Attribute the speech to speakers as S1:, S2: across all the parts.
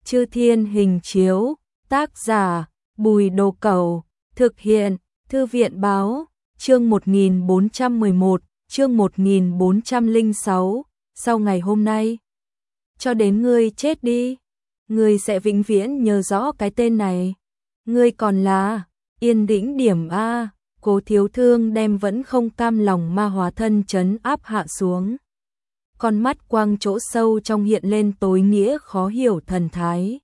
S1: Chư Thiên Hình Chiếu, tác giả Bùi Đồ Cẩu, thực hiện Thư viện Báo, chương 1411, chương 1406, sau ngày hôm nay. Cho đến ngươi chết đi, ngươi sẽ vĩnh viễn nhớ rõ cái tên này. Ngươi còn là yên tĩnh điểm a. Cố Thiếu Thương đem vẫn không cam lòng ma hóa thân trấn áp hạ xuống. Con mắt quang chỗ sâu trong hiện lên tối nghĩa khó hiểu thần thái.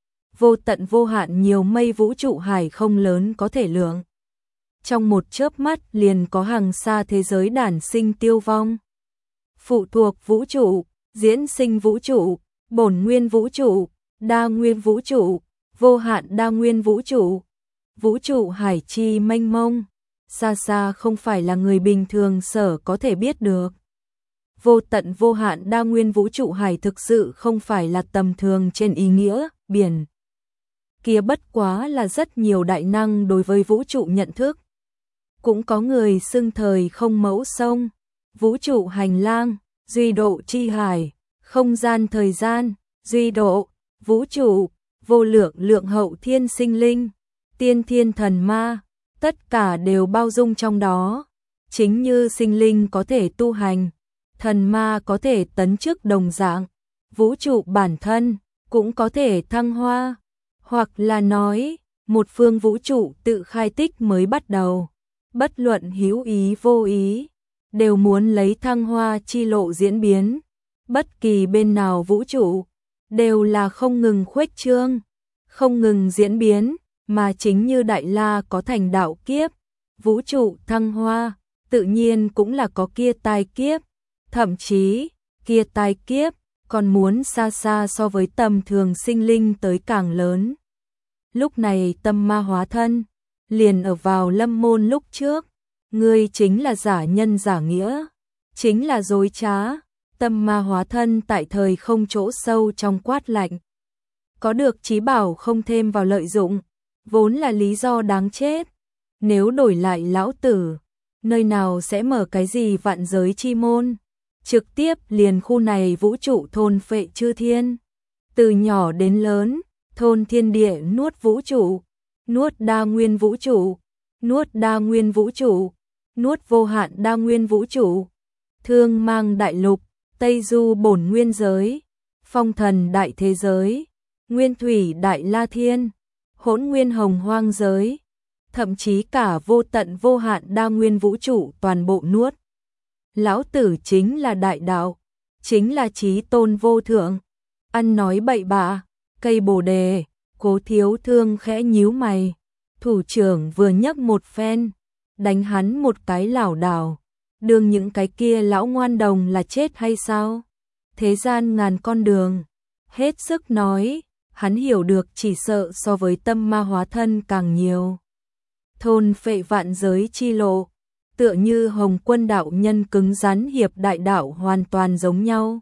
S1: Vô tận vô hạn nhiều mây vũ trụ hải không lớn có thể lượng. Trong một chớp mắt liền có hàng xa thế giới đản sinh tiêu vong. Phụ thuộc vũ trụ, diễn sinh vũ trụ, bổn nguyên vũ trụ, đa nguyên vũ trụ, vô hạn đa nguyên vũ trụ. Vũ trụ hải chi mênh mông, xa xa không phải là người bình thường sở có thể biết được. Vô tận vô hạn đa nguyên vũ trụ hải thực sự không phải là tầm thường trên ý nghĩa, biển. Kia bất quá là rất nhiều đại năng đối với vũ trụ nhận thức. Cũng có người xưng thời không mẫu sông, vũ trụ hành lang, duy độ chi hải, không gian thời gian, duy độ, vũ trụ, vô lượng lượng hậu thiên sinh linh, tiên thiên thần ma, tất cả đều bao dung trong đó. Chính như sinh linh có thể tu hành, thần ma có thể tấn chức đồng dạng, vũ trụ bản thân cũng có thể thăng hoa, hoặc là nói, một phương vũ trụ tự khai tích mới bắt đầu, bất luận hữu ý vô ý, đều muốn lấy thăng hoa chi lộ diễn biến, bất kỳ bên nào vũ trụ, đều là không ngừng khuếch trương, không ngừng diễn biến, mà chính như Đại La có thành đạo kiếp, vũ trụ thăng hoa, tự nhiên cũng là có kia tai kiếp. Thậm chí, kia tai kiếp còn muốn xa xa so với tầm thường sinh linh tới càng lớn. Lúc này tâm ma hóa thân, liền ở vào lâm môn lúc trước, ngươi chính là giả nhân giả nghĩa, chính là dối trá, tâm ma hóa thân tại thời không chỗ sâu trong quát lạnh. Có được trí bảo không thêm vào lợi dụng, vốn là lý do đáng chết, nếu đổi lại lão tử, nơi nào sẽ mở cái gì vạn giới chi môn. Trực tiếp liền khu này vũ trụ thôn phệ chư thiên. Từ nhỏ đến lớn, thôn thiên địa nuốt vũ trụ, nuốt đa nguyên vũ trụ, nuốt đa nguyên vũ trụ, nuốt vô hạn đa nguyên vũ trụ. Thương mang đại lục, Tây Du bổn nguyên giới, phong thần đại thế giới, nguyên thủy đại la thiên, hỗn nguyên hồng hoang giới, thậm chí cả vô tận vô hạn đa nguyên vũ trụ toàn bộ nuốt. Lão tử chính là đại đạo, chính là chí tôn vô thượng. Ăn nói bậy bạ, cây bồ đề. Cố Thiếu Thương khẽ nhíu mày. Thủ trưởng vừa nhấc một phen, đánh hắn một cái lảo đảo. Đường những cái kia lão ngoan đồng là chết hay sao? Thế gian ngàn con đường. Hết sức nói, hắn hiểu được chỉ sợ so với tâm ma hóa thân càng nhiều. Thôn phệ vạn giới chi lộ, tựa như Hồng Quân đạo nhân cứng rắn hiệp đại đạo hoàn toàn giống nhau.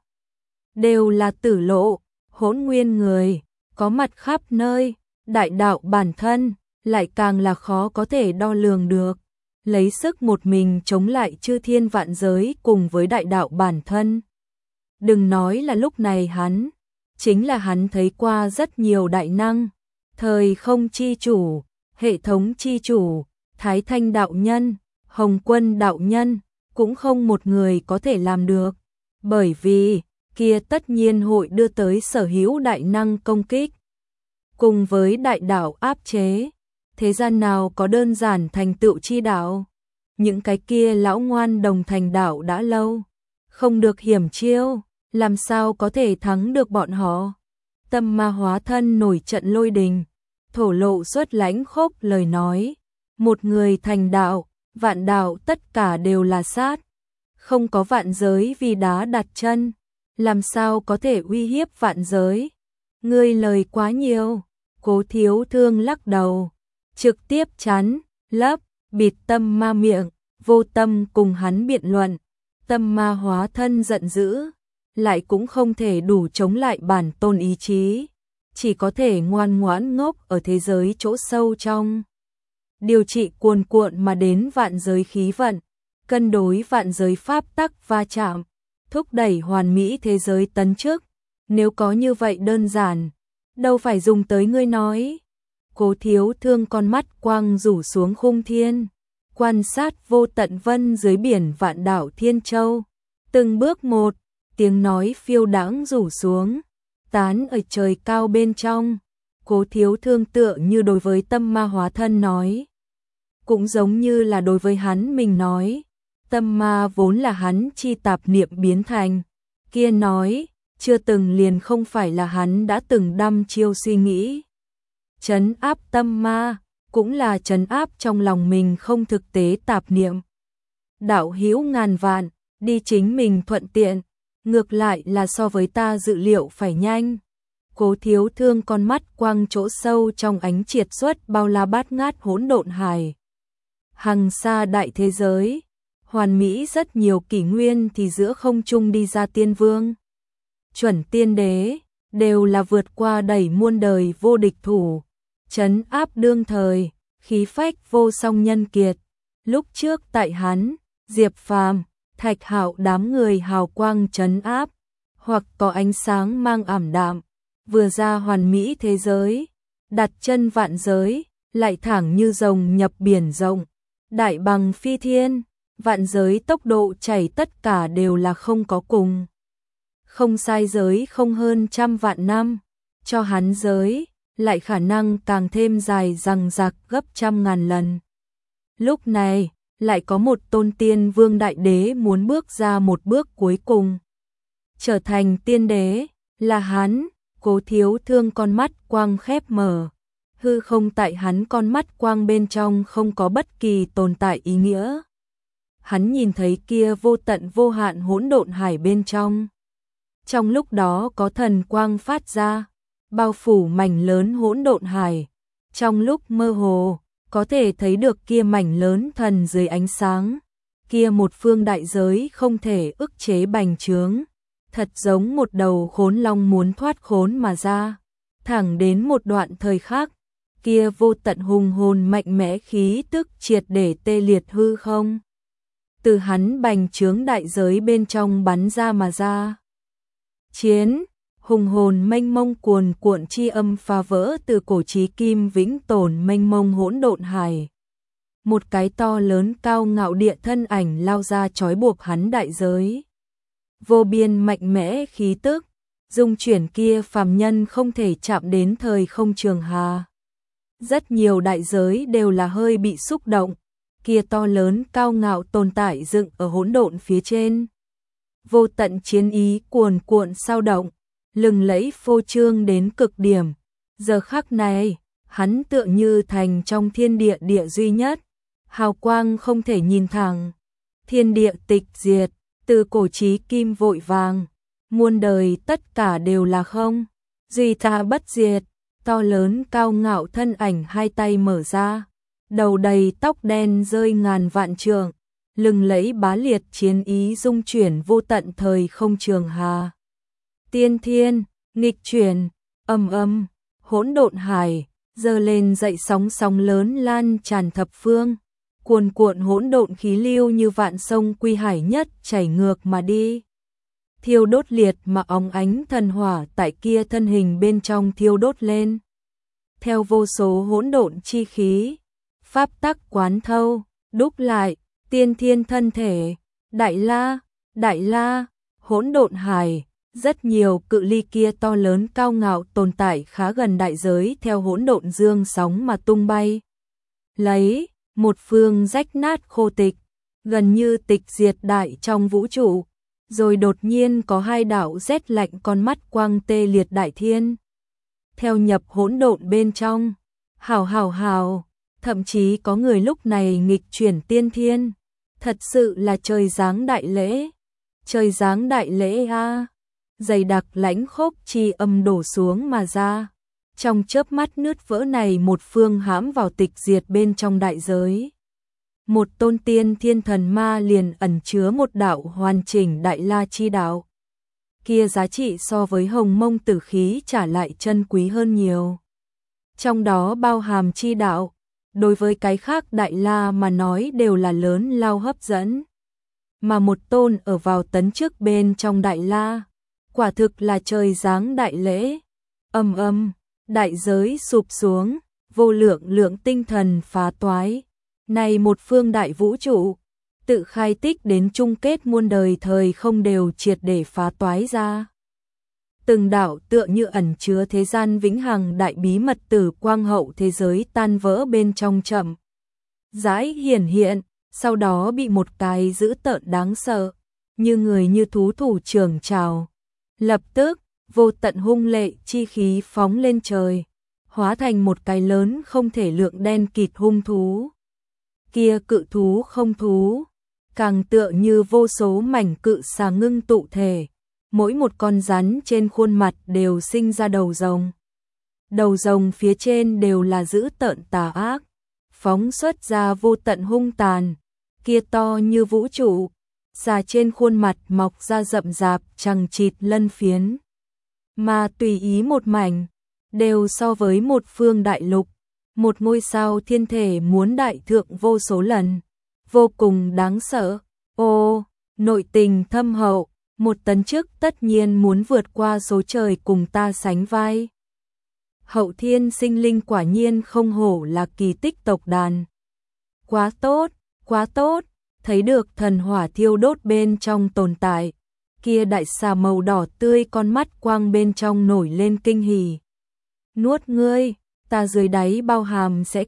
S1: Đều là tử lộ, hỗn nguyên người, có mặt khắp nơi, đại đạo bản thân, lại càng là khó có thể đo lường được. Lấy sức một mình chống lại chư thiên vạn giới cùng với đại đạo bản thân. Đừng nói là lúc này hắn, chính là hắn thấy qua rất nhiều đại năng, thời không chi chủ, hệ thống chi chủ, Thái Thanh đạo nhân, Hồng Quân đạo nhân, cũng không một người có thể làm được, bởi vì kia tất nhiên hội đưa tới sở hữu đại năng công kích. Cùng với đại đạo áp chế, thế gian nào có đơn giản thành tựu chi đạo, những cái kia lão ngoan đồng thành đạo đã lâu, không được hiểm chiêu, làm sao có thể thắng được bọn họ. Tâm ma hóa thân nổi trận lôi đình, thổ lộ xuất lãnh khốc lời nói, một người thành đạo, vạn đạo tất cả đều là sát, không có vạn giới vì đá đặt chân, làm sao có thể uy hiếp vạn giới. Ngươi lời quá nhiều. Cố Thiếu Thương lắc đầu, trực tiếp chắn, lấp, bịt tâm ma miệng, vô tâm cùng hắn biện luận. Tâm ma hóa thân giận dữ, lại cũng không thể đủ chống lại bản tôn ý chí, chỉ có thể ngoan ngoãn ngốc ở thế giới chỗ sâu trong. Điều trị cuồn cuộn mà đến vạn giới khí vận, cân đối vạn giới pháp tắc va chạm, thúc đẩy hoàn mỹ thế giới tấn chức. Nếu có như vậy đơn giản, đâu phải dùng tới ngươi nói. Cố Thiếu Thương con mắt quang rủ xuống khung thiên, quan sát vô tận vân dưới biển vạn đảo Thiên Châu. Từng bước một, tiếng nói phiêu đãng rủ xuống, tán ở trời cao bên trong. Cố Thiếu Thương tựa như đối với tâm ma hóa thân nói, cũng giống như là đối với hắn mình nói. Tâm ma vốn là hắn chi tạp niệm biến thành, kia nói, chưa từng liền không phải là hắn đã từng đăm chiêu suy nghĩ. Trấn áp tâm ma, cũng là trấn áp trong lòng mình không thực tế tạp niệm. Đạo hữu ngàn vạn, đi chính mình thuận tiện, ngược lại là so với ta dự liệu phải nhanh. Cố Thiếu Thương con mắt quang chỗ sâu trong ánh triệt xuất bao la bát ngát hỗn độn hải. Hằng xa đại thế giới, hoàn mỹ rất nhiều kỷ nguyên thì giữa không trung đi ra tiên vương. Chuẩn tiên đế, đều là vượt qua đẩy muôn đời vô địch thủ, trấn áp đương thời, khí phách vô song nhân kiệt. Lúc trước tại hắn, Diệp Phàm, Thạch Hạo đám người hào quang trấn áp, hoặc có ánh sáng mang ảm đạm, vừa ra hoàn mỹ thế giới, đặt chân vạn giới, lại thẳng như rồng nhập biển rộng, đại bằng phi thiên, vạn giới tốc độ chảy tất cả đều là không có cùng. Không sai giới không hơn trăm vạn năm, cho hắn giới, lại khả năng càng thêm dài dằng dặc gấp trăm ngàn lần. Lúc này, lại có một tôn tiên vương đại đế muốn bước ra một bước cuối cùng. Trở thành tiên đế, là hắn. Cố Thiếu Thương con mắt quang khép mở, hư không tại hắn con mắt quang bên trong không có bất kỳ tồn tại ý nghĩa. Hắn nhìn thấy kia vô tận vô hạn hỗn độn hải bên trong. Trong lúc đó có thần quang phát ra, bao phủ mảnh lớn hỗn độn hải. Trong lúc mơ hồ, có thể thấy được kia mảnh lớn thần dưới ánh sáng. Kia một phương đại giới không thể ức chế bành trướng. Thật giống một đầu khốn long muốn thoát khốn mà ra. Thẳng đến một đoạn thời khắc, kia vô tận hùng hồn mạnh mẽ khí tức triệt để tê liệt hư không. Từ hắn bành trướng đại giới bên trong bắn ra mà ra. Chiến, hùng hồn mênh mông cuồn cuộn chi âm phá vỡ từ cổ chí kim vĩnh tồn mênh mông hỗn độn hải. Một cái to lớn cao ngạo địa thân ảnh lao ra trói buộc hắn đại giới. Vô biên mạnh mẽ khí tức, dung chuyển kia phàm nhân không thể chạm đến thời không trường hà. Rất nhiều đại giới đều là hơi bị xúc động, kia to lớn cao ngạo tồn tại dựng ở hỗn độn phía trên. Vô tận chiến ý cuồn cuộn sao động, lừng lẫy phô trương đến cực điểm. Giờ khắc này, hắn tựa như thành trong thiên địa địa duy nhất, hào quang không thể nhìn thẳng. Thiên địa tịch diệt, từ cổ chí kim vội vàng, muôn đời tất cả đều là không, duy ta bất diệt. To lớn cao ngạo thân ảnh hai tay mở ra, đầu đầy tóc đen rơi ngàn vạn trượng, lừng lẫy bá liệt chiến ý dung chuyển vô tận thời không trường hà. Tiên thiên, nghịch chuyển, âm, hỗn độn hải, dơ lên dậy sóng sóng lớn lan tràn thập phương, cuồn cuộn hỗn độn khí lưu như vạn sông quy hải nhất chảy ngược mà đi. Thiêu đốt liệt mà óng ánh thần hỏa tại kia thân hình bên trong thiêu đốt lên. Theo vô số hỗn độn chi khí, pháp tắc quán thâu, đúc lại, tiên thiên thân thể, đại la, hỗn độn hải, rất nhiều cự ly kia to lớn cao ngạo tồn tại khá gần đại giới theo hỗn độn dương sóng mà tung bay. Lấy, một phương rách nát khô tịch, gần như tịch diệt đại trong vũ trụ, rồi đột nhiên có hai đạo rét lạnh con mắt quang tê liệt đại thiên. Theo nhập hỗn độn bên trong, hào, thậm chí có người lúc này nghịch chuyển tiên thiên, thật sự là trời giáng đại lễ. Trời giáng đại lễ a. Dày đặc lãnh khốc chi âm đổ xuống mà ra. Trong chớp mắt nứt vỡ này một phương hãm vào tịch diệt bên trong đại giới. Một tôn tiên thiên thần ma liền ẩn chứa một đạo hoàn chỉnh đại la chi đạo. Kia giá trị so với hồng mông tử khí trả lại chân quý hơn nhiều. Trong đó bao hàm chi đạo, đối với cái khác đại la mà nói đều là lớn lao hấp dẫn. Mà một tôn ở vào tấn trước bên trong đại la, quả thực là trời giáng đại lễ. Âm, đại giới sụp xuống, vô lượng lượng tinh thần phá toái. Này một phương đại vũ trụ, tự khai tích đến chung kết muôn đời thời không đều triệt để phá toái ra. Từng đạo tựa như ẩn chứa thế gian vĩnh hằng đại bí mật tử quang hậu thế giới tan vỡ bên trong chậm rãi hiển hiện, sau đó bị một cái dữ tợn đáng sợ, như người như thú thủ trưởng trào. Lập tức, vô tận hung lệ chi khí phóng lên trời, hóa thành một cái lớn không thể lượng đen kịt hung thú. Kia cự thú không thú, càng tựa như vô số mảnh cự xà ngưng tụ thể, mỗi một con rắn trên khuôn mặt đều sinh ra đầu rồng. Đầu rồng phía trên đều là dữ tợn tà ác, phóng xuất ra vô tận hung tàn, kia to như vũ trụ, xà trên khuôn mặt mọc ra rậm rạp chằng chịt lân phiến. Mà tùy ý một mảnh, đều so với một phương đại lục, một ngôi sao thiên thể muốn đại thượng vô số lần, vô cùng đáng sợ. Ô, nội tình thâm hậu, một tấn chức tất nhiên muốn vượt qua số trời cùng ta sánh vai. Hậu thiên sinh linh quả nhiên không hổ là kỳ tích tộc đàn. Quá tốt, thấy được thần hỏa thiêu đốt bên trong tồn tại, kia đại xà màu đỏ tươi con mắt quang bên trong nổi lên kinh hỉ. Nuốt ngươi, ta dưới đáy bao hàm sẽ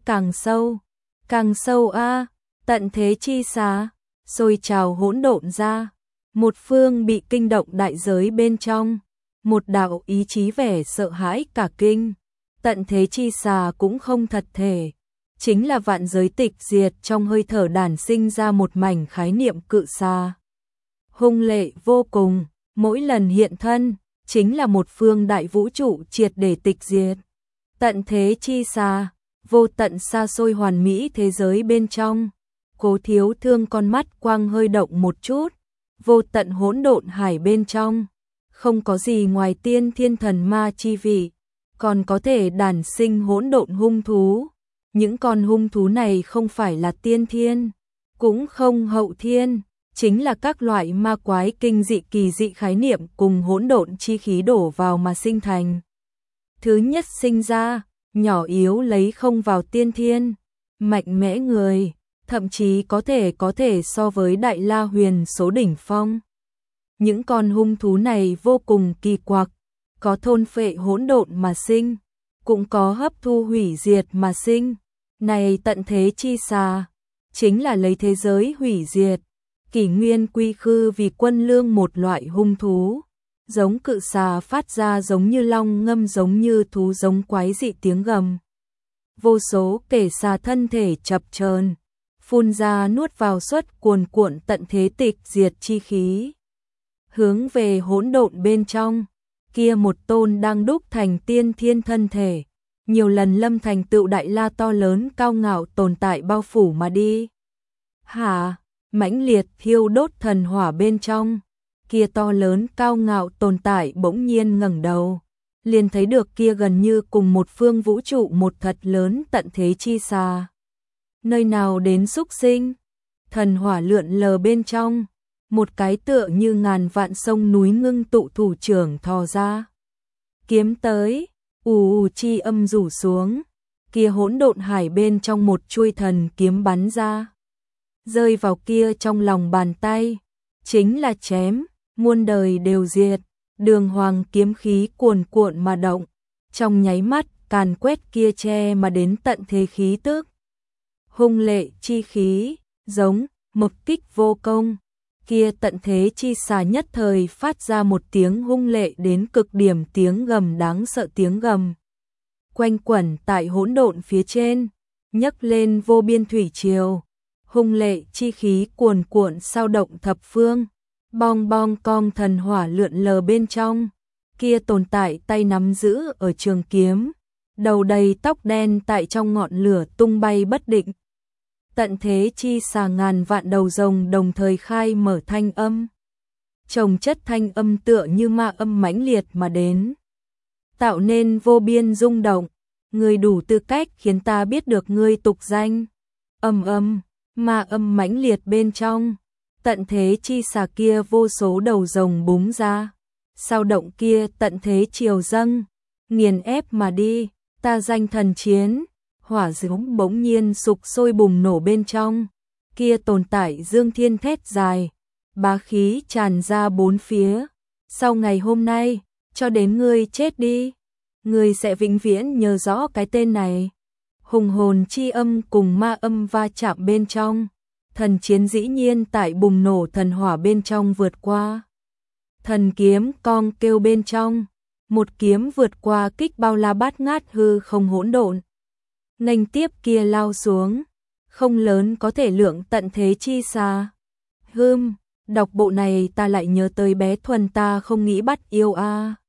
S1: càng sâu a, tận thế chi xà, sôi trào hỗn độn ra, một phương bị kinh động đại giới bên trong, một đạo ý chí vẻ sợ hãi cả kinh, tận thế chi xà cũng không thật thể, chính là vạn giới tịch diệt trong hơi thở đản sinh ra một mảnh khái niệm cự xà. Hung lệ vô cùng, mỗi lần hiện thân, chính là một phương đại vũ trụ triệt để tịch diệt. Tận thế chi xà, vô tận xa xôi hoàn mỹ thế giới bên trong. Cố Thiếu Thương con mắt quang hơi động một chút, vô tận hỗn độn hải bên trong, không có gì ngoài tiên thiên thần ma chi vị, còn có thể đản sinh hỗn độn hung thú. Những con hung thú này không phải là tiên thiên, cũng không hậu thiên, chính là các loại ma quái kinh dị kỳ dị khái niệm cùng hỗn độn chi khí đổ vào mà sinh thành. Thứ nhất sinh ra, nhỏ yếu lấy không vào tiên thiên, mạnh mẽ người, thậm chí có thể so với Đại La Huyền số đỉnh phong. Những con hung thú này vô cùng kỳ quặc, có thôn phệ hỗn độn mà sinh, cũng có hấp thu hủy diệt mà sinh. Này tận thế chi xà, chính là lấy thế giới hủy diệt, kỷ nguyên quy khư vì quân lương một loại hung thú. Giống cự xà phát ra giống như long ngâm giống như thú giống quái dị tiếng gầm. Vô số kẻ xà thân thể chập chờn, phun ra nuốt vào suốt cuồn cuộn tận thế tịch diệt chi khí. Hướng về hỗn độn bên trong, kia một tôn đang đúc thành tiên thiên thân thể, nhiều lần lâm thành tựu đại la to lớn cao ngạo tồn tại bao phủ mà đi. Hả, mãnh liệt thiêu đốt thần hỏa bên trong, kia to lớn cao ngạo tồn tại bỗng nhiên ngẩng đầu, liền thấy được kia gần như cùng một phương vũ trụ một thật lớn tận thế chi xà. Nơi nào đến xúc sinh, thần hỏa lượn lờ bên trong, một cái tựa như ngàn vạn sông núi ngưng tụ thủ trưởng thò ra. Kiếm tới, ù chi âm rủ xuống, kia hỗn độn hải bên trong một chuôi thần kiếm bắn ra, rơi vào kia trong lòng bàn tay, chính là chém, muôn đời đều diệt, đường hoàng kiếm khí cuồn cuộn mà động, trong nháy mắt càn quét kia che mà đến tận thế khí tức. Hung lệ chi khí, giống, mộc kích vô công, kia tận thế chi xà nhất thời phát ra một tiếng hung lệ đến cực điểm tiếng gầm đáng sợ tiếng gầm. Quanh quẩn tại hỗn độn phía trên, nhấc lên vô biên thủy triều, hung lệ chi khí cuồn cuộn sao động thập phương, bong bong cong thần hỏa lượn lờ bên trong, kia tồn tại tay nắm giữ ở trường kiếm, đầu đầy tóc đen tại trong ngọn lửa tung bay bất định. Tận thế chi xà ngàn vạn đầu rồng đồng thời khai mở thanh âm. Chồng chất thanh âm tựa như ma âm mãnh liệt mà đến, tạo nên vô biên rung động, người đủ tư cách khiến ta biết được ngươi tục danh. Ma âm mãnh liệt bên trong, tận thế chi xà kia vô số đầu rồng búng ra, sao động kia tận thế chiều dâng, nghiền ép mà đi, ta danh thần chiến, hỏa diễm bỗng nhiên sục sôi bùng nổ bên trong, kia tồn tại dương thiên thét dài, bá khí tràn ra bốn phía, sau ngày hôm nay, cho đến ngươi chết đi, ngươi sẽ vĩnh viễn nhớ rõ cái tên này. Hùng hồn chi âm cùng ma âm va chạm bên trong, thần chiến dĩ nhiên tại bùng nổ thần hỏa bên trong vượt qua. Thần kiếm cong kêu bên trong, một kiếm vượt qua kích bao la bát ngát hư không hỗn độn. Nghênh tiếp kia lao xuống, không lớn có thể lượng tận thế chi xa. Đọc bộ này ta lại nhớ tới bé Thuần ta không nghĩ bắt yêu a.